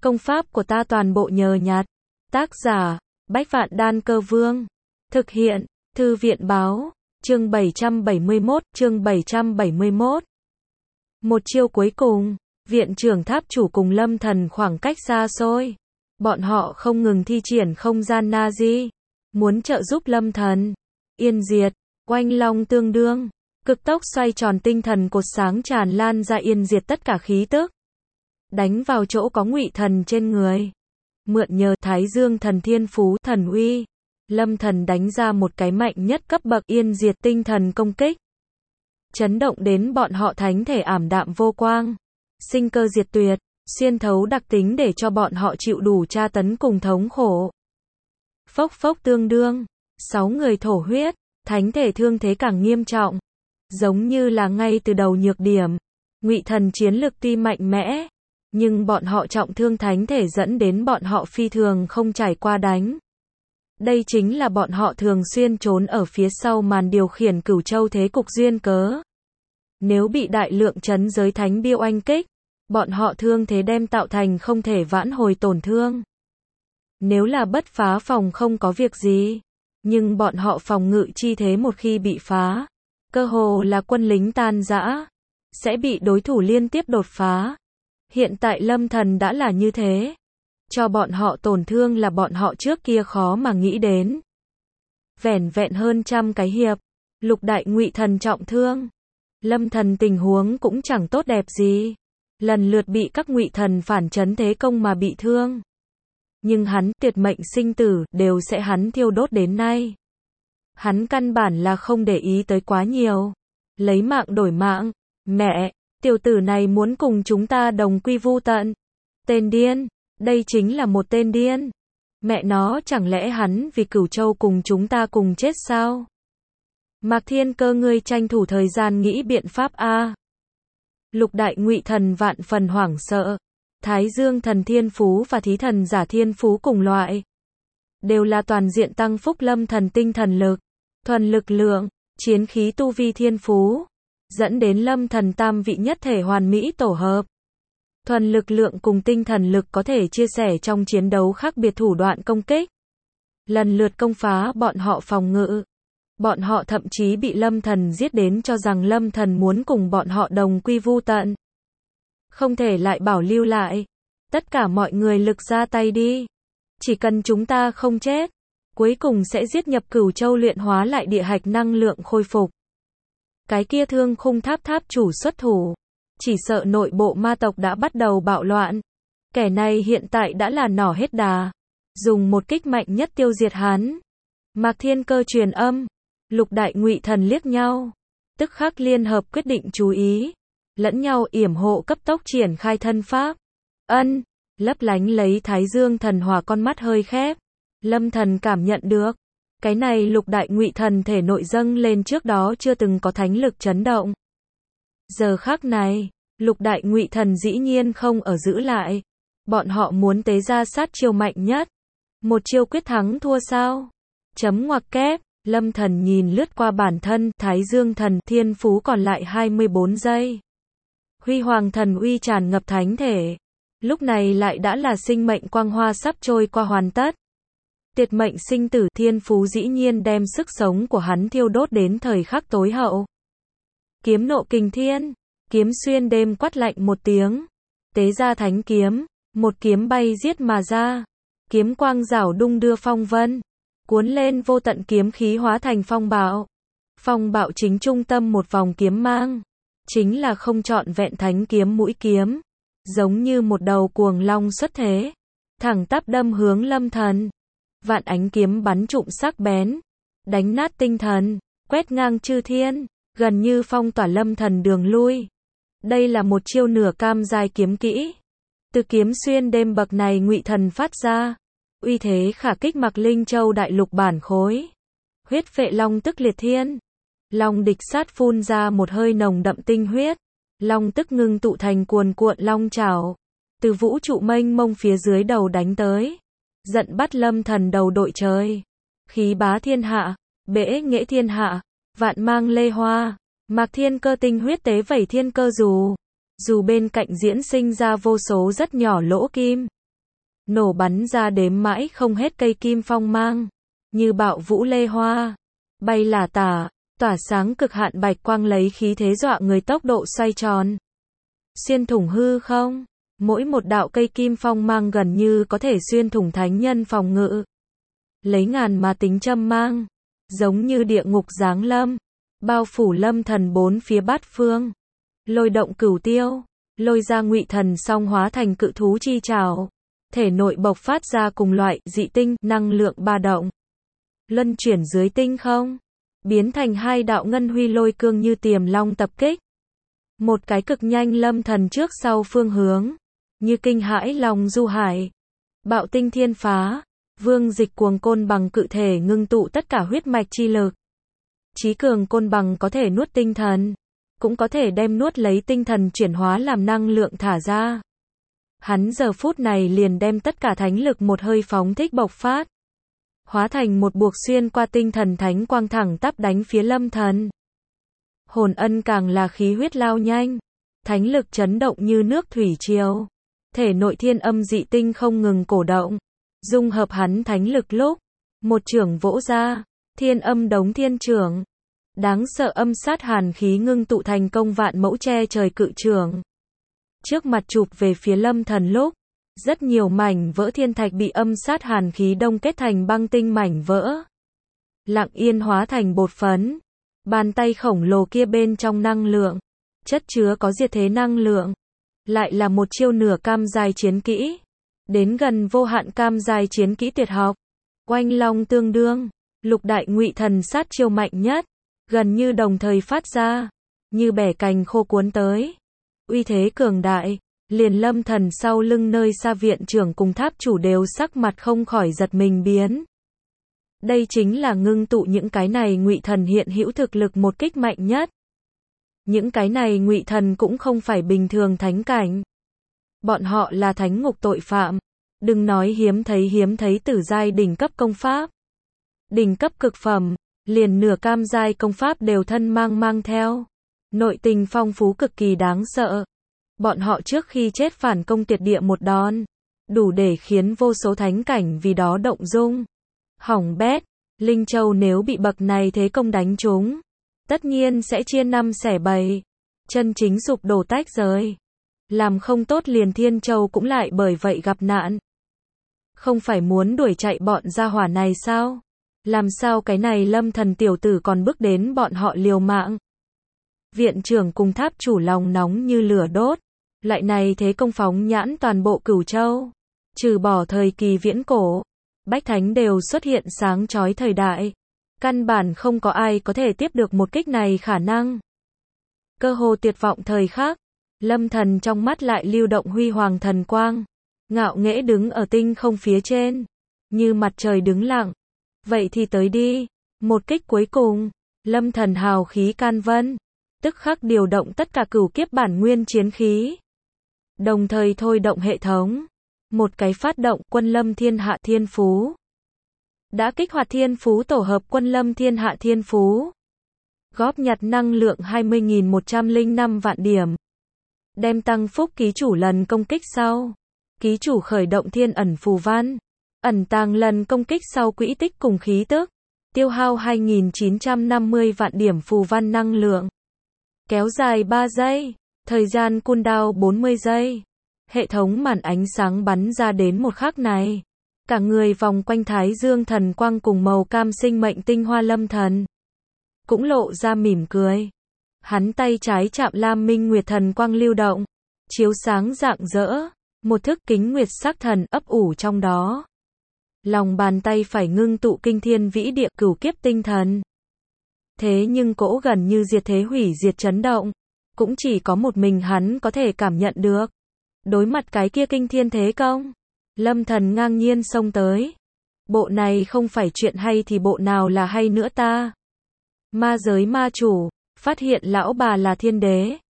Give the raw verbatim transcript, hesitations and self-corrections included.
Công pháp của ta toàn bộ nhờ nhặt. Tác giả, Bách Vạn Đan Cơ Vương. Thực hiện, Thư viện Báo. Chương bảy trăm bảy mươi mốt, chương bảy trăm bảy mươi mốt. Một chiêu cuối cùng, viện trưởng tháp chủ cùng Lâm Thần khoảng cách xa xôi. Bọn họ không ngừng thi triển không gian Nazi, muốn trợ giúp Lâm Thần. Yên diệt, oanh long tương đương, cực tốc xoay tròn tinh thần cột sáng tràn lan ra yên diệt tất cả khí tức. Đánh vào chỗ có Ngụy Thần trên người. Mượn nhờ Thái Dương thần thiên phú thần uy, Lâm Thần đánh ra một cái mạnh nhất cấp bậc yên diệt tinh thần công kích. Chấn động đến bọn họ thánh thể ảm đạm vô quang. Sinh cơ diệt tuyệt, xuyên thấu đặc tính để cho bọn họ chịu đủ tra tấn cùng thống khổ. Phốc phốc tương đương, sáu người thổ huyết, thánh thể thương thế càng nghiêm trọng. Giống như là ngay từ đầu nhược điểm. Ngụy Thần chiến lực tuy mạnh mẽ, nhưng bọn họ trọng thương thánh thể dẫn đến bọn họ phi thường không trải qua đánh. Đây chính là bọn họ thường xuyên trốn ở phía sau màn điều khiển Cửu Châu thế cục duyên cớ. Nếu bị đại lượng chấn giới thánh biêu oanh kích, bọn họ thương thế đem tạo thành không thể vãn hồi tổn thương. Nếu là bất phá phòng không có việc gì, nhưng bọn họ phòng ngự chi thế một khi bị phá, cơ hồ là quân lính tan rã, sẽ bị đối thủ liên tiếp đột phá. Hiện tại Lâm Thần đã là như thế. Cho bọn họ tổn thương là bọn họ trước kia khó mà nghĩ đến. Vẻn vẹn hơn trăm cái hiệp, lục đại Ngụy Thần trọng thương. Lâm Thần tình huống cũng chẳng tốt đẹp gì. Lần lượt bị các Ngụy Thần phản chấn thế công mà bị thương. Nhưng hắn, tuyệt mệnh sinh tử, đều sẽ hắn thiêu đốt đến nay. Hắn căn bản là không để ý tới quá nhiều. Lấy mạng đổi mạng. Mẹ, tiểu tử này muốn cùng chúng ta đồng quy vu tận. Tên điên, đây chính là một tên điên. Mẹ nó, chẳng lẽ hắn vì Cửu Châu cùng chúng ta cùng chết sao? Mạc Thiên Cơ, ngươi tranh thủ thời gian nghĩ biện pháp a. Lục đại Ngụy Thần vạn phần hoảng sợ. Thái Dương thần thiên phú và Thí thần giả thiên phú cùng loại, đều là toàn diện tăng phúc Lâm Thần tinh thần lực, thuần lực lượng, chiến khí tu vi thiên phú, dẫn đến Lâm Thần tam vị nhất thể hoàn mỹ tổ hợp. Thuần lực lượng cùng tinh thần lực có thể chia sẻ trong chiến đấu khác biệt thủ đoạn công kích, lần lượt công phá bọn họ phòng ngự. Bọn họ thậm chí bị Lâm Thần giết đến cho rằng Lâm Thần muốn cùng bọn họ đồng quy vu tận. Không thể lại bảo lưu lại. Tất cả mọi người lực ra tay đi. Chỉ cần chúng ta không chết, cuối cùng sẽ giết nhập Cửu Châu luyện hóa lại địa hạch năng lượng khôi phục. Cái kia Thương Khung Tháp tháp chủ xuất thủ, chỉ sợ nội bộ ma tộc đã bắt đầu bạo loạn. Kẻ này hiện tại đã là nỏ hết đà, dùng một kích mạnh nhất tiêu diệt hắn. Mạc Thiên Cơ truyền âm, lục đại Ngụy Thần liếc nhau, tức khắc liên hợp quyết định chú ý, lẫn nhau yểm hộ cấp tốc triển khai thân pháp. Ân, lấp lánh lấy Thái Dương thần hỏa con mắt hơi khép. Lâm Thần cảm nhận được, cái này lục đại Ngụy Thần thể nội dâng lên trước đó chưa từng có thánh lực chấn động. Giờ khắc này, lục đại Ngụy Thần dĩ nhiên không ở giữ lại. Bọn họ muốn tế ra sát chiêu mạnh nhất. Một chiêu quyết thắng thua sao? Chấm ngoặc kép. Lâm Thần nhìn lướt qua bản thân, Thái Dương thần thiên phú còn lại hai mươi bốn giây. Huy hoàng thần uy tràn ngập thánh thể. Lúc này lại đã là sinh mệnh quang hoa sắp trôi qua hoàn tất. Tuyệt mệnh sinh tử thiên phú dĩ nhiên đem sức sống của hắn thiêu đốt đến thời khắc tối hậu. Kiếm nộ kình thiên, kiếm xuyên đêm quát lạnh một tiếng. Tế ra thánh kiếm, một kiếm bay giết mà ra. Kiếm quang rảo đung đưa phong vân. Cuốn lên vô tận kiếm khí hóa thành phong bạo. Phong bạo chính trung tâm một vòng kiếm mang. Chính là không trọn vẹn thánh kiếm mũi kiếm. Giống như một đầu cuồng long xuất thế. Thẳng tắp đâm hướng Lâm Thần. Vạn ánh kiếm bắn trụm sắc bén. Đánh nát tinh thần. Quét ngang chư thiên. Gần như phong tỏa Lâm Thần đường lui. Đây là một chiêu nửa cam giai kiếm kỹ. Từ kiếm xuyên đêm bậc này Ngụy Thần phát ra. Uy thế khả kích Mạc Linh Châu đại lục bản khối. Huyết phệ long tức liệt thiên. Long địch sát phun ra một hơi nồng đậm tinh huyết. Long tức ngưng tụ thành cuồn cuộn long trảo. Từ vũ trụ mênh mông phía dưới đầu đánh tới. Giận bắt Lâm Thần đầu đội trời. Khí bá thiên hạ. Bể nghệ thiên hạ. Vạn mang lê hoa. Mạc Thiên Cơ tinh huyết tế vẩy thiên cơ dù. Dù bên cạnh diễn sinh ra vô số rất nhỏ lỗ kim. nổ bắn ra đếm mãi không hết cây kim phong mang, như bạo vũ lê hoa, bay lả tả, tỏa sáng cực hạn bạch quang lấy khí thế dọa người tốc độ xoay tròn. Xuyên thủng hư không, mỗi một đạo cây kim phong mang gần như có thể xuyên thủng thánh nhân phòng ngự. Lấy ngàn mà tính châm mang, giống như địa ngục giáng lâm, bao phủ Lâm Thần bốn phía bát phương. Lôi động cửu tiêu, lôi ra Ngụy Thần song hóa thành cự thú chi trảo, thể nội bộc phát ra cùng loại dị tinh năng lượng ba động. Luân chuyển dưới tinh không, biến thành hai đạo ngân huy lôi cương như tiềm long tập kích. Một cái cực nhanh Lâm Thần trước sau phương hướng, như kinh hãi lòng du hải. Bạo tinh thiên phá, vương dịch cuồng côn bằng cự thể ngưng tụ tất cả huyết mạch chi lực. Chí cường côn bằng có thể nuốt tinh thần, cũng có thể đem nuốt lấy tinh thần chuyển hóa làm năng lượng thả ra. Hắn giờ phút này liền đem tất cả thánh lực một hơi phóng thích bộc phát, hóa thành một buộc xuyên qua tinh thần thánh quang thẳng tắp đánh phía Lâm Thần. Hồn ân càng là khí huyết lao nhanh, thánh lực chấn động như nước thủy triều, thể nội thiên âm dị tinh không ngừng cổ động, dung hợp hắn thánh lực lúc, một chưởng vỗ ra, thiên âm đống thiên chưởng, đáng sợ âm sát hàn khí ngưng tụ thành công vạn mẫu che trời cự chưởng. Trước mặt chụp về phía Lâm Thần lúc, rất nhiều mảnh vỡ thiên thạch bị âm sát hàn khí đông kết thành băng tinh mảnh vỡ, lặng yên hóa thành bột phấn. Bàn tay khổng lồ kia bên trong năng lượng, chất chứa có diệt thế năng lượng, lại là một chiêu nửa cam dài chiến kỹ, đến gần vô hạn cam dài chiến kỹ tuyệt học. Oanh long tương đương, lục đại Ngụy Thần sát chiêu mạnh nhất, gần như đồng thời phát ra, như bẻ cành khô cuốn tới. Uy thế cường đại, liền Lâm Thần sau lưng nơi xa viện trưởng cùng tháp chủ đều sắc mặt không khỏi giật mình biến. Đây chính là ngưng tụ những cái này Ngụy Thần hiện hữu thực lực một kích mạnh nhất. Những cái này Ngụy Thần cũng không phải bình thường thánh cảnh. Bọn họ là thánh ngục tội phạm, đừng nói hiếm thấy hiếm thấy tử giai đỉnh cấp công pháp. Đỉnh cấp cực phẩm, liền nửa cam giai công pháp đều thân mang mang theo. Nội tình phong phú cực kỳ đáng sợ. Bọn họ trước khi chết phản công tuyệt địa một đòn, đủ để khiến vô số thánh cảnh vì đó động dung. Hỏng bét, Linh Châu nếu bị bậc này thế công đánh trúng, tất nhiên sẽ chia năm xẻ bảy, chân chính sụp đổ tách rời. Làm không tốt liền Thiên Châu cũng lại bởi vậy gặp nạn. Không phải muốn đuổi chạy bọn gia hỏa này sao? Làm sao cái này Lâm Thần tiểu tử còn bước đến bọn họ liều mạng? Viện trưởng cùng tháp chủ lòng nóng như lửa đốt, lại này thế công phóng nhãn toàn bộ Cửu Châu, trừ bỏ thời kỳ viễn cổ, bách thánh đều xuất hiện sáng chói thời đại, căn bản không có ai có thể tiếp được một kích này khả năng. Cơ hồ tuyệt vọng thời khắc, Lâm Thần trong mắt lại lưu động huy hoàng thần quang, ngạo nghễ đứng ở tinh không phía trên, như mặt trời đứng lặng. Vậy thì tới đi, một kích cuối cùng, Lâm Thần hào khí can vân, tức khắc điều động tất cả cửu kiếp bản nguyên chiến khí, đồng thời thôi động hệ thống, một cái phát động Quân Lâm Thiên Hạ Thiên Phú. Đã kích hoạt Thiên Phú tổ hợp Quân Lâm Thiên Hạ Thiên Phú, góp nhặt năng lượng hai mươi nghìn một trăm lẻ năm vạn điểm, đem tăng phúc ký chủ lần công kích sau, ký chủ khởi động thiên ẩn phù văn, ẩn tàng lần công kích sau quỹ tích cùng khí tức, tiêu hao hai nghìn chín trăm năm mươi vạn điểm phù văn năng lượng, kéo dài ba giây, thời gian cooldown bốn mươi giây. Hệ thống màn ánh sáng bắn ra đến một khắc này, cả người vòng quanh Thái Dương thần quang cùng màu cam sinh mệnh tinh hoa Lâm Thần cũng lộ ra mỉm cười. Hắn tay trái chạm Lam Minh Nguyệt thần quang lưu động, chiếu sáng rạng rỡ, một thức kính nguyệt sắc thần ấp ủ trong đó. Lòng bàn tay phải ngưng tụ kinh thiên vĩ địa cửu kiếp tinh thần. Thế nhưng cỗ gần như diệt thế hủy diệt chấn động, cũng chỉ có một mình hắn có thể cảm nhận được. Đối mặt cái kia kinh thiên thế công, Lâm Thần ngang nhiên xông tới. Bộ này không phải chuyện hay thì bộ nào là hay nữa ta? Ma giới ma chủ, phát hiện lão bà là thiên đế,